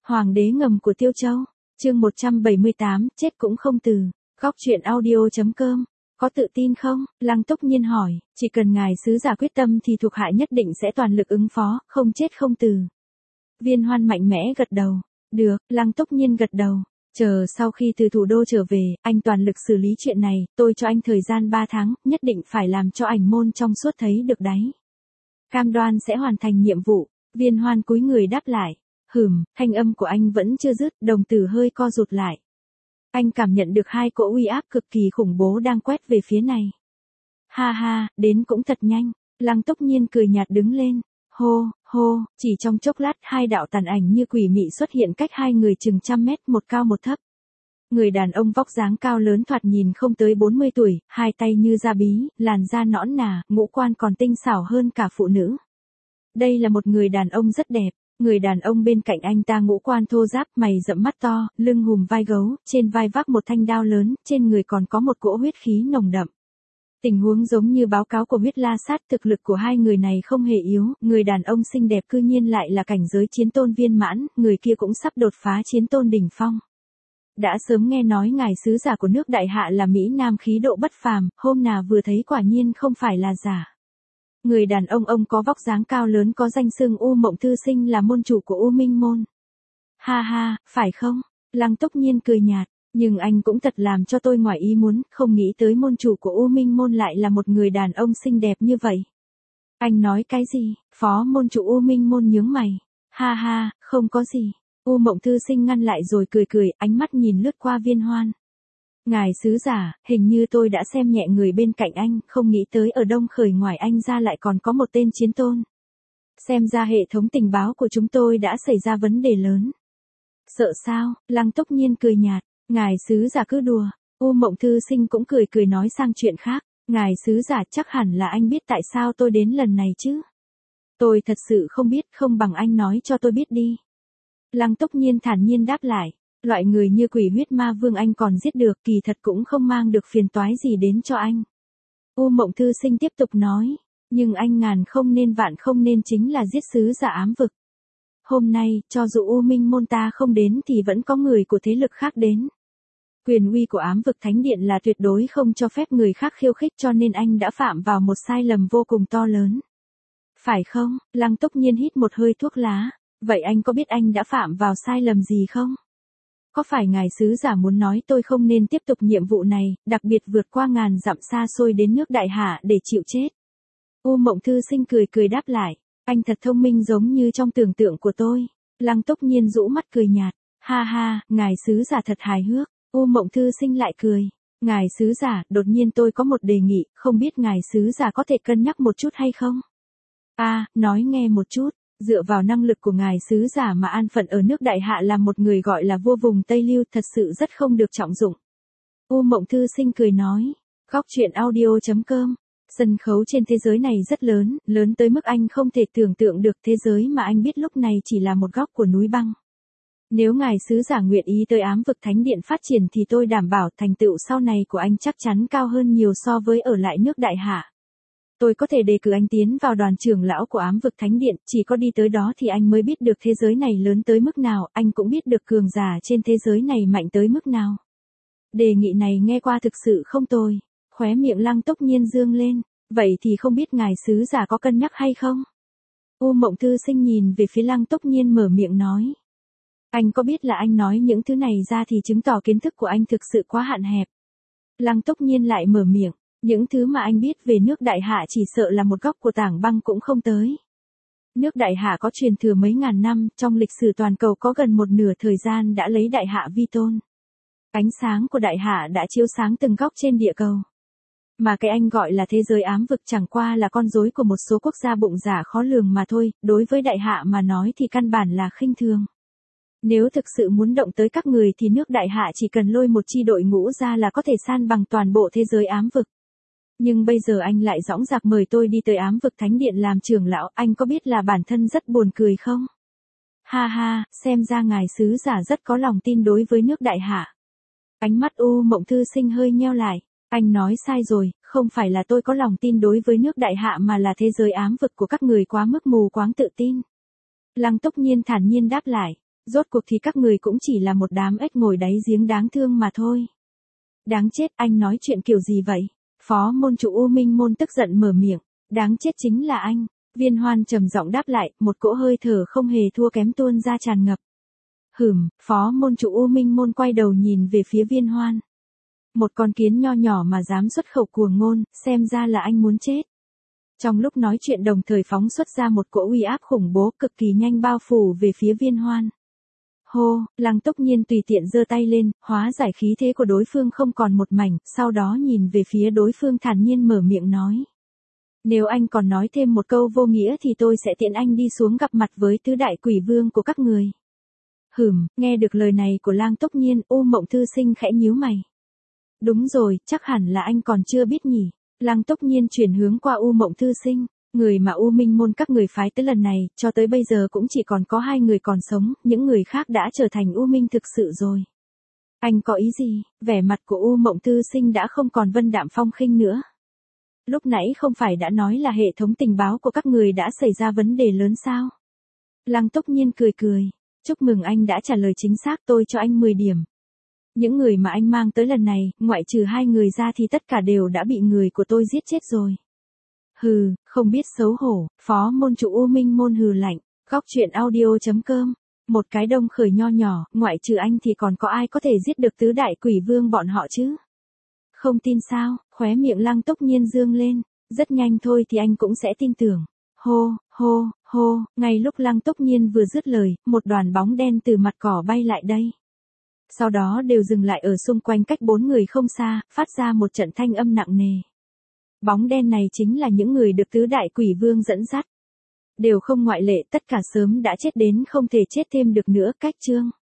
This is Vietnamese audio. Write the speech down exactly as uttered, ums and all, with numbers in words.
Hoàng đế ngầm của Tiêu Châu, chương một trăm bảy mươi tám, chết cũng không từ. Góc truyện audio.com, có tự tin không? Lăng Túc Nhiên hỏi, chỉ cần ngài sứ giả quyết tâm thì thuộc hạ nhất định sẽ toàn lực ứng phó, không chết không từ. Viên Hoan mạnh mẽ gật đầu. Được, Lăng Túc Nhiên gật đầu. Chờ sau khi từ thủ đô trở về, anh toàn lực xử lý chuyện này, tôi cho anh thời gian ba tháng, nhất định phải làm cho ảnh môn trong suốt thấy được đáy. Cam đoan sẽ hoàn thành nhiệm vụ. Viên Hoan cúi người đáp lại. Hừm, thanh âm của anh vẫn chưa dứt, đồng tử hơi co rụt lại. Anh cảm nhận được hai cỗ uy áp cực kỳ khủng bố đang quét về phía này. Ha ha, đến cũng thật nhanh. Lăng Túc Nhiên cười nhạt đứng lên. Hô, hô, chỉ trong chốc lát hai đạo tàn ảnh như quỷ mị xuất hiện cách hai người chừng trăm mét, một cao một thấp. Người đàn ông vóc dáng cao lớn thoạt nhìn không tới bốn mươi tuổi, hai tay như da bí, làn da nõn nà, ngũ quan còn tinh xảo hơn cả phụ nữ. Đây là một người đàn ông rất đẹp. Người đàn ông bên cạnh anh ta ngũ quan thô ráp, mày rậm mắt to, lưng hùm vai gấu, trên vai vác một thanh đao lớn, trên người còn có một cỗ huyết khí nồng đậm. Tình huống giống như báo cáo của huyết la sát, thực lực của hai người này không hề yếu, người đàn ông xinh đẹp cư nhiên lại là cảnh giới chiến tôn viên mãn, người kia cũng sắp đột phá chiến tôn đỉnh phong. Đã sớm nghe nói ngài sứ giả của nước Đại Hạ là Mỹ Nam khí độ bất phàm, hôm nào vừa thấy quả nhiên không phải là giả. Người đàn ông ông có vóc dáng cao lớn có danh xưng U Mộng Thư Sinh là môn chủ của U Minh Môn. Ha ha, phải không? Lăng Túc Nhiên cười nhạt, nhưng anh cũng thật làm cho tôi ngoài ý muốn, không nghĩ tới môn chủ của U Minh Môn lại là một người đàn ông xinh đẹp như vậy. Anh nói cái gì? Phó môn chủ U Minh Môn nhướng mày. Ha ha, không có gì. U Mộng Thư Sinh ngăn lại rồi cười cười, ánh mắt nhìn lướt qua Viên Hoan. Ngài sứ giả, hình như tôi đã xem nhẹ người bên cạnh anh, không nghĩ tới ở Đông Khởi ngoài anh ra lại còn có một tên chiến tôn. Xem ra hệ thống tình báo của chúng tôi đã xảy ra vấn đề lớn. Sợ sao? Lăng Túc Nhiên cười nhạt, ngài sứ giả cứ đùa. U Mộng Thư Sinh cũng cười cười nói sang chuyện khác, ngài sứ giả chắc hẳn là anh biết tại sao tôi đến lần này chứ. Tôi thật sự không biết, không bằng anh nói cho tôi biết đi. Lăng Túc Nhiên thản nhiên đáp lại. Loại người như quỷ huyết ma vương anh còn giết được, kỳ thật cũng không mang được phiền toái gì đến cho anh. U Mộng Thư Sinh tiếp tục nói, nhưng anh ngàn không nên vạn không nên chính là giết sứ giả ám vực. Hôm nay, cho dù U Minh Môn ta không đến thì vẫn có người của thế lực khác đến. Quyền uy của ám vực thánh điện là tuyệt đối không cho phép người khác khiêu khích, cho nên anh đã phạm vào một sai lầm vô cùng to lớn. Phải không? Lăng Túc Nhiên hít một hơi thuốc lá. Vậy anh có biết anh đã phạm vào sai lầm gì không? Có phải ngài sứ giả muốn nói tôi không nên tiếp tục nhiệm vụ này, đặc biệt vượt qua ngàn dặm xa xôi đến nước Đại Hạ để chịu chết? U Mộng Thư Sinh cười cười đáp lại, anh thật thông minh giống như trong tưởng tượng của tôi. Lăng Túc Nhiên rũ mắt cười nhạt, ha ha, ngài sứ giả thật hài hước. U Mộng Thư Sinh lại cười, ngài sứ giả, đột nhiên tôi có một đề nghị, không biết ngài sứ giả có thể cân nhắc một chút hay không? À, nói nghe một chút. Dựa vào năng lực của ngài sứ giả mà an phận ở nước Đại Hạ làm một người gọi là vua vùng Tây Lưu thật sự rất không được trọng dụng. U Mộng Thư Sinh cười nói, góc truyện audio.com, sân khấu trên thế giới này rất lớn, lớn tới mức anh không thể tưởng tượng được thế giới mà anh biết lúc này chỉ là một góc của núi băng. Nếu ngài sứ giả nguyện ý tới ám vực thánh điện phát triển thì tôi đảm bảo thành tựu sau này của anh chắc chắn cao hơn nhiều so với ở lại nước Đại Hạ. Tôi có thể đề cử anh tiến vào đoàn trưởng lão của ám vực thánh điện, chỉ có đi tới đó thì anh mới biết được thế giới này lớn tới mức nào, anh cũng biết được cường giả trên thế giới này mạnh tới mức nào. Đề nghị này nghe qua thực sự không tồi. Khóe miệng Lăng Túc Nhiên dương lên, vậy thì không biết ngài sứ giả có cân nhắc hay không? U Mộng Thư Sinh nhìn về phía Lăng Túc Nhiên mở miệng nói. Anh có biết là anh nói những thứ này ra thì chứng tỏ kiến thức của anh thực sự quá hạn hẹp. Lăng Túc Nhiên lại mở miệng. Những thứ mà anh biết về nước Đại Hạ chỉ sợ là một góc của tảng băng cũng không tới. Nước Đại Hạ có truyền thừa mấy ngàn năm, trong lịch sử toàn cầu có gần một nửa thời gian đã lấy Đại Hạ vi tôn. Ánh sáng của Đại Hạ đã chiếu sáng từng góc trên địa cầu. Mà cái anh gọi là thế giới ám vực chẳng qua là con rối của một số quốc gia bụng dạ khó lường mà thôi, đối với Đại Hạ mà nói thì căn bản là khinh thường. Nếu thực sự muốn động tới các người thì nước Đại Hạ chỉ cần lôi một chi đội ngũ ra là có thể san bằng toàn bộ thế giới ám vực. Nhưng bây giờ anh lại dõng dạc mời tôi đi tới ám vực thánh điện làm trưởng lão, anh có biết là bản thân rất buồn cười không? Ha ha, xem ra ngài sứ giả rất có lòng tin đối với nước Đại Hạ. Ánh mắt U Mộng Thư Sinh hơi nheo lại, anh nói sai rồi, không phải là tôi có lòng tin đối với nước Đại Hạ mà là thế giới ám vực của các người quá mức mù quáng tự tin. Lăng Túc Nhiên thản nhiên đáp lại, Rốt cuộc thì các người cũng chỉ là một đám ếch ngồi đáy giếng đáng thương mà thôi. Đáng chết, anh nói chuyện kiểu gì vậy? Phó môn chủ U Minh môn tức giận mở miệng. Đáng chết chính là anh. Viên Hoan trầm giọng đáp lại, một cỗ hơi thở không hề thua kém tuôn ra tràn ngập. Hửm, phó môn chủ U Minh môn quay đầu nhìn về phía Viên Hoan. Một con kiến nho nhỏ mà dám xuất khẩu cuồng ngôn, xem ra là anh muốn chết. Trong lúc nói chuyện đồng thời phóng xuất ra một cỗ uy áp khủng bố cực kỳ nhanh bao phủ về phía Viên Hoan. Hô, Lăng Túc Nhiên tùy tiện giơ tay lên, hóa giải khí thế của đối phương không còn một mảnh, sau đó nhìn về phía đối phương thản nhiên mở miệng nói. Nếu anh còn nói thêm một câu vô nghĩa thì tôi sẽ tiện anh đi xuống gặp mặt với tứ đại quỷ vương của các người. Hửm, nghe được lời này của Lăng Túc Nhiên, U Mộng Thư Sinh khẽ nhíu mày. Đúng rồi, chắc hẳn là anh còn chưa biết nhỉ. Lăng Túc Nhiên chuyển hướng qua U Mộng Thư Sinh. Người mà U Minh môn các người phái tới lần này, cho tới bây giờ cũng chỉ còn có hai người còn sống, những người khác đã trở thành U Minh thực sự rồi. Anh có ý gì? Vẻ mặt của U Mộng Thư Sinh đã không còn vân đạm phong khinh nữa. Lúc nãy không phải đã nói là hệ thống tình báo của các người đã xảy ra vấn đề lớn sao? Lăng Túc Nhiên cười cười. Chúc mừng anh đã trả lời chính xác, tôi cho anh mười điểm. Những người mà anh mang tới lần này, ngoại trừ hai người ra thì tất cả đều đã bị người của tôi giết chết rồi. Hừ, không biết xấu hổ, phó môn chủ U Minh môn hừ lạnh. Góc truyện audio chấm com. Một cái đông khởi nho nhỏ, ngoại trừ anh thì còn có ai có thể giết được tứ đại quỷ vương bọn họ chứ? Không tin sao? Khóe miệng Lăng Túc Nhiên dương lên. Rất nhanh thôi thì anh cũng sẽ tin tưởng. Hô, hô, hô, ngay lúc Lăng Túc Nhiên vừa dứt lời, một đoàn bóng đen từ mặt cỏ bay lại đây. Sau đó đều dừng lại ở xung quanh cách bốn người không xa, phát ra một trận thanh âm nặng nề. Bóng đen này chính là những người được tứ đại quỷ vương dẫn dắt. Đều không ngoại lệ, tất cả sớm đã chết đến không thể chết thêm được nữa, cách chương.